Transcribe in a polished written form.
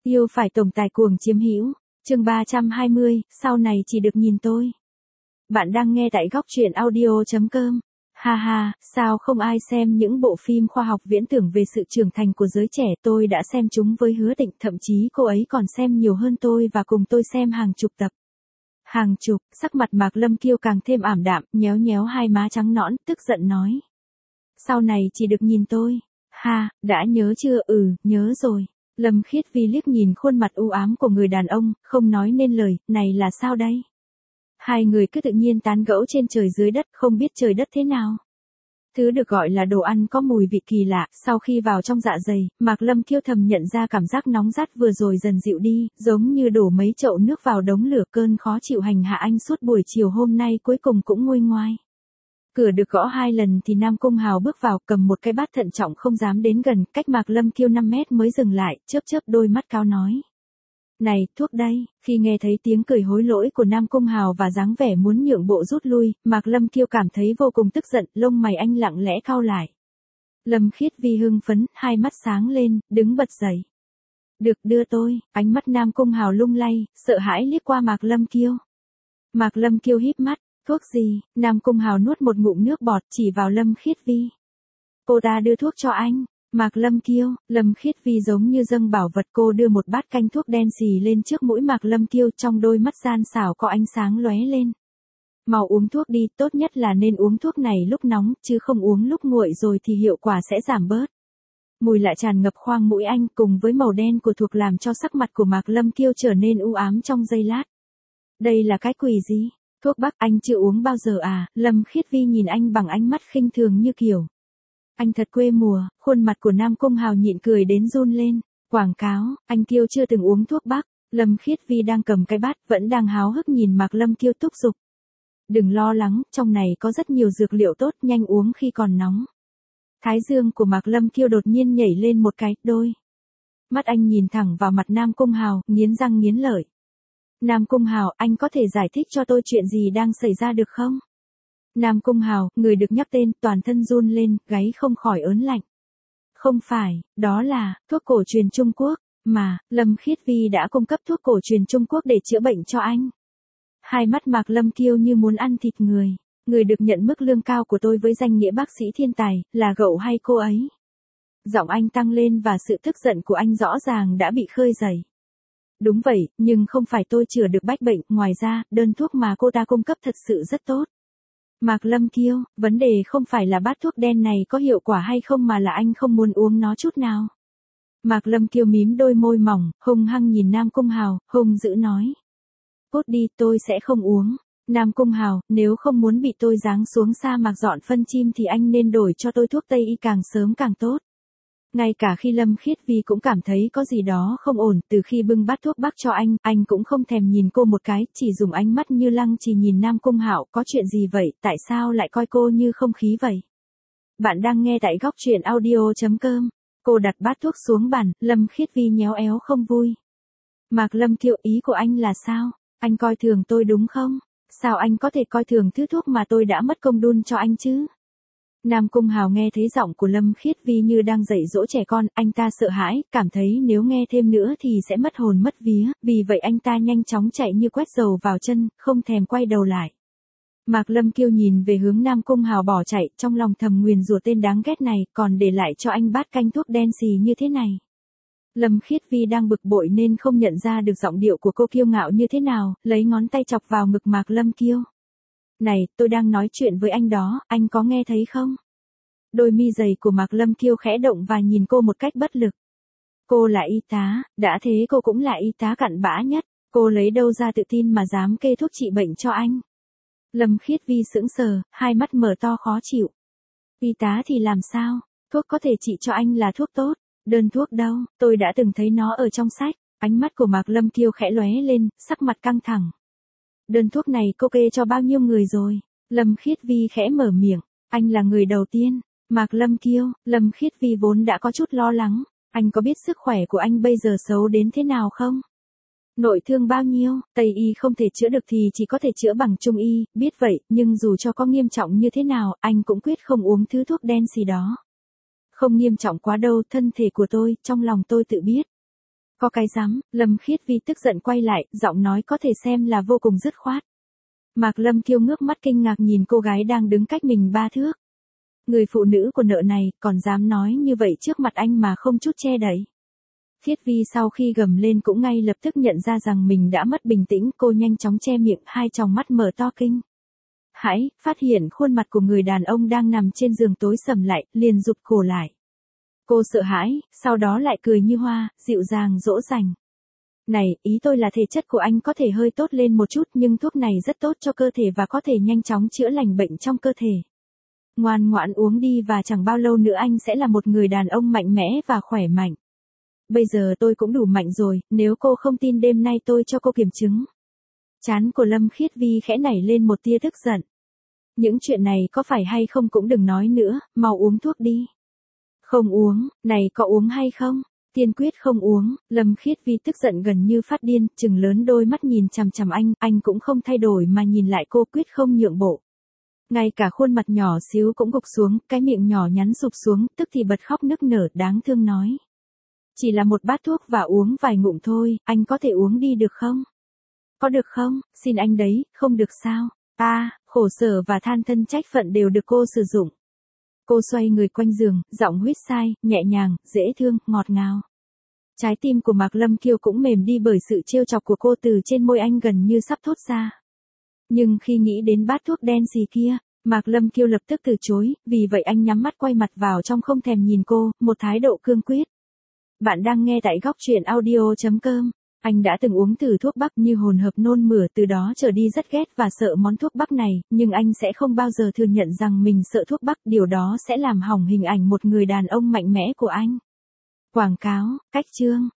Yêu phải tổng tài cuồng chiếm hữu. Chương 320, sau này chỉ được nhìn tôi. Bạn đang nghe tại góc truyện audio.com. Ha ha, sao không ai xem những bộ phim khoa học viễn tưởng về sự trưởng thành của giới trẻ, tôi đã xem chúng với Hứa Tịnh, thậm chí cô ấy còn xem nhiều hơn tôi và cùng tôi xem hàng chục tập. Hàng chục, sắc mặt Mạc Lâm Kiêu càng thêm ảm đạm, nhéo nhéo hai má trắng nõn, tức giận nói. Sau này chỉ được nhìn tôi. Ha, đã nhớ chưa? Nhớ rồi. Lâm Khiết Vi liếc nhìn khuôn mặt u ám của người đàn ông, không nói nên lời, này là sao đây? Hai người cứ tự nhiên tán gẫu trên trời dưới đất, không biết trời đất thế nào. Thứ được gọi là đồ ăn có mùi vị kỳ lạ, sau khi vào trong dạ dày, Mạc Lâm Kiêu thầm nhận ra cảm giác nóng rát vừa rồi dần dịu đi, giống như đổ mấy chậu nước vào đống lửa, cơn khó chịu hành hạ anh suốt buổi chiều hôm nay cuối cùng cũng nguôi ngoai. Cửa được gõ 2 lần thì Nam Cung Hào bước vào, cầm một cái bát thận trọng không dám đến gần, cách Mạc Lâm Kiêu 5 mét mới dừng lại, chớp chớp đôi mắt cao nói. Này, thuốc đây. Khi nghe thấy tiếng cười hối lỗi của Nam Cung Hào và dáng vẻ muốn nhượng bộ rút lui, Mạc Lâm Kiêu cảm thấy vô cùng tức giận, lông mày anh lặng lẽ cau lại. Lâm Khiết Vi hưng phấn, hai mắt sáng lên, đứng bật dậy. Được, đưa tôi. Ánh mắt Nam Cung Hào lung lay, sợ hãi liếc qua Mạc Lâm Kiêu. Mạc Lâm Kiêu híp mắt. Thuốc gì? Nam Cung Hào nuốt một ngụm nước bọt, chỉ vào Lâm Khiết Vi. Cô ta đưa thuốc cho anh. Mạc Lâm Kiêu. Lâm Khiết Vi giống như dâng bảo vật, cô đưa một bát canh thuốc đen xì lên trước mũi Mạc Lâm Kiêu, trong đôi mắt gian xảo có ánh sáng lóe lên. Mau uống thuốc đi, tốt nhất là nên uống thuốc này lúc nóng, chứ không uống lúc nguội rồi thì hiệu quả sẽ giảm bớt. Mùi lạ tràn ngập khoang mũi anh, cùng với màu đen của thuốc làm cho sắc mặt của Mạc Lâm Kiêu trở nên u ám trong giây lát. Đây là cái quỷ gì? Thuốc bắc anh chưa uống bao giờ à? Lâm Khiết Vi nhìn anh bằng ánh mắt khinh thường như kiểu. Anh thật quê mùa. Khuôn mặt của Nam Cung Hào nhịn cười đến run lên. Quảng cáo, anh Kiêu chưa từng uống thuốc bắc. Lâm Khiết Vi đang cầm cái bát, vẫn đang háo hức nhìn Mạc Lâm Kiêu thúc giục. Đừng lo lắng, trong này có rất nhiều dược liệu tốt, nhanh uống khi còn nóng. Thái dương của Mạc Lâm Kiêu đột nhiên nhảy lên một cái, đôi. Mắt anh nhìn thẳng vào mặt Nam Cung Hào, nghiến răng nghiến lợi. Nam Cung Hào, anh có thể giải thích cho tôi chuyện gì đang xảy ra được không? Nam Cung Hào, người được nhắc tên, toàn thân run lên, gáy không khỏi ớn lạnh. Không phải, đó là thuốc cổ truyền Trung Quốc, mà Lâm Khiết Vi đã cung cấp thuốc cổ truyền Trung Quốc để chữa bệnh cho anh. Hai mắt Mạc Lâm Kiêu như muốn ăn thịt người. Người được nhận mức lương cao của tôi với danh nghĩa bác sĩ thiên tài, là cậu hay cô ấy? Giọng anh tăng lên và sự tức giận của anh rõ ràng đã bị khơi dậy. Đúng vậy, nhưng không phải tôi chữa được bách bệnh, ngoài ra, đơn thuốc mà cô ta cung cấp thật sự rất tốt. Mạc Lâm Kiêu, vấn đề không phải là bát thuốc đen này có hiệu quả hay không mà là anh không muốn uống nó chút nào. Mạc Lâm Kiêu mím đôi môi mỏng, hung hăng nhìn Nam Cung Hào, hung dữ nói. Cút đi, tôi sẽ không uống. Nam Cung Hào, nếu không muốn bị tôi giáng xuống sa mạc dọn phân chim thì anh nên đổi cho tôi thuốc Tây y càng sớm càng tốt. Ngay cả khi Lâm Khiết Vi cũng cảm thấy có gì đó không ổn, từ khi bưng bát thuốc bắc cho anh cũng không thèm nhìn cô một cái, chỉ dùng ánh mắt như lăng chỉ nhìn Nam Cung Hạo, có chuyện gì vậy, tại sao lại coi cô như không khí vậy? Bạn đang nghe tại góc truyện audio.com. Cô đặt bát thuốc xuống bàn, Lâm Khiết Vi nhéo éo không vui. Mạc Lâm Kiêu, ý của anh là sao? Anh coi thường tôi đúng không? Sao anh có thể coi thường thứ thuốc mà tôi đã mất công đun cho anh chứ? Nam Cung Hào nghe thấy giọng của Lâm Khiết Vi như đang dạy dỗ trẻ con, anh ta sợ hãi, cảm thấy nếu nghe thêm nữa thì sẽ mất hồn mất vía, vì vậy anh ta nhanh chóng chạy như quét dầu vào chân, không thèm quay đầu lại. Mạc Lâm Kiêu nhìn về hướng Nam Cung Hào bỏ chạy, trong lòng thầm nguyền rủa tên đáng ghét này, còn để lại cho anh bát canh thuốc đen xì như thế này. Lâm Khiết Vi đang bực bội nên không nhận ra được giọng điệu của cô kiêu ngạo như thế nào, lấy ngón tay chọc vào ngực Mạc Lâm Kiêu. Này, tôi đang nói chuyện với anh đó, anh có nghe thấy không? Đôi mi dày của Mạc Lâm Kiêu khẽ động và nhìn cô một cách bất lực. Cô là y tá, đã thế cô cũng là y tá cặn bã nhất, cô lấy đâu ra tự tin mà dám kê thuốc trị bệnh cho anh? Lâm Khiết Vi sững sờ, hai mắt mở to khó chịu. Y tá thì làm sao? Thuốc có thể trị cho anh là thuốc tốt, đơn thuốc đâu, tôi đã từng thấy nó ở trong sách. Ánh mắt của Mạc Lâm Kiêu khẽ lóe lên, sắc mặt căng thẳng. Đơn thuốc này cô kê cho bao nhiêu người rồi? Lâm Khiết Vi khẽ mở miệng, anh là người đầu tiên. Mạc Lâm Kiêu, Lâm Khiết Vi vốn đã có chút lo lắng, anh có biết sức khỏe của anh bây giờ xấu đến thế nào không? Nội thương bao nhiêu, Tây y không thể chữa được thì chỉ có thể chữa bằng Trung y, biết vậy, nhưng dù cho có nghiêm trọng như thế nào, anh cũng quyết không uống thứ thuốc đen xì đó. Không nghiêm trọng quá đâu, thân thể của tôi, trong lòng tôi tự biết. Có cái rắm, Lâm Khiết Vi tức giận quay lại, giọng nói có thể xem là vô cùng dứt khoát. Mạc Lâm Kiêu ngước mắt kinh ngạc nhìn cô gái đang đứng cách mình 3 thước. Người phụ nữ của nợ này, còn dám nói như vậy trước mặt anh mà không chút che đậy. Khiết Vi sau khi gầm lên cũng ngay lập tức nhận ra rằng mình đã mất bình tĩnh, cô nhanh chóng che miệng, hai tròng mắt mở to kinh hãi, phát hiện khuôn mặt của người đàn ông đang nằm trên giường tối sầm lại, liền rụt cổ lại. Cô sợ hãi, sau đó lại cười như hoa, dịu dàng dỗ dành. Này, ý tôi là thể chất của anh có thể hơi tốt lên một chút nhưng thuốc này rất tốt cho cơ thể và có thể nhanh chóng chữa lành bệnh trong cơ thể. Ngoan ngoãn uống đi và chẳng bao lâu nữa anh sẽ là một người đàn ông mạnh mẽ và khỏe mạnh. Bây giờ tôi cũng đủ mạnh rồi, nếu cô không tin đêm nay tôi cho cô kiểm chứng. Trán của Lâm Khiết Vi khẽ nảy lên một tia tức giận. Những chuyện này có phải hay không cũng đừng nói nữa, mau uống thuốc đi. Không uống, này có uống hay không? Tiên quyết không uống, Lâm Khiết Vi tức giận gần như phát điên, trừng lớn đôi mắt nhìn chằm chằm anh cũng không thay đổi mà nhìn lại cô quyết không nhượng bộ. Ngay cả khuôn mặt nhỏ xíu cũng gục xuống, cái miệng nhỏ nhắn sụp xuống, tức thì bật khóc nức nở đáng thương nói. Chỉ là một bát thuốc và uống vài ngụm thôi, anh có thể uống đi được không? Có được không, xin anh đấy, không được sao? Khổ sở và than thân trách phận đều được cô sử dụng. Cô xoay người quanh giường, giọng huýt sai, nhẹ nhàng, dễ thương, ngọt ngào. Trái tim của Mạc Lâm Kiêu cũng mềm đi bởi sự trêu chọc của cô từ trên môi anh gần như sắp thốt ra. Nhưng khi nghĩ đến bát thuốc đen xì kia, Mạc Lâm Kiêu lập tức từ chối, vì vậy anh nhắm mắt quay mặt vào trong không thèm nhìn cô, một thái độ cương quyết. Bạn đang nghe tại góc truyện audio.com. Anh đã từng uống thử thuốc bắc như hồn hợp nôn mửa, từ đó trở đi rất ghét và sợ món thuốc bắc này, nhưng anh sẽ không bao giờ thừa nhận rằng mình sợ thuốc bắc, điều đó sẽ làm hỏng hình ảnh một người đàn ông mạnh mẽ của anh. Quảng cáo, cách chương.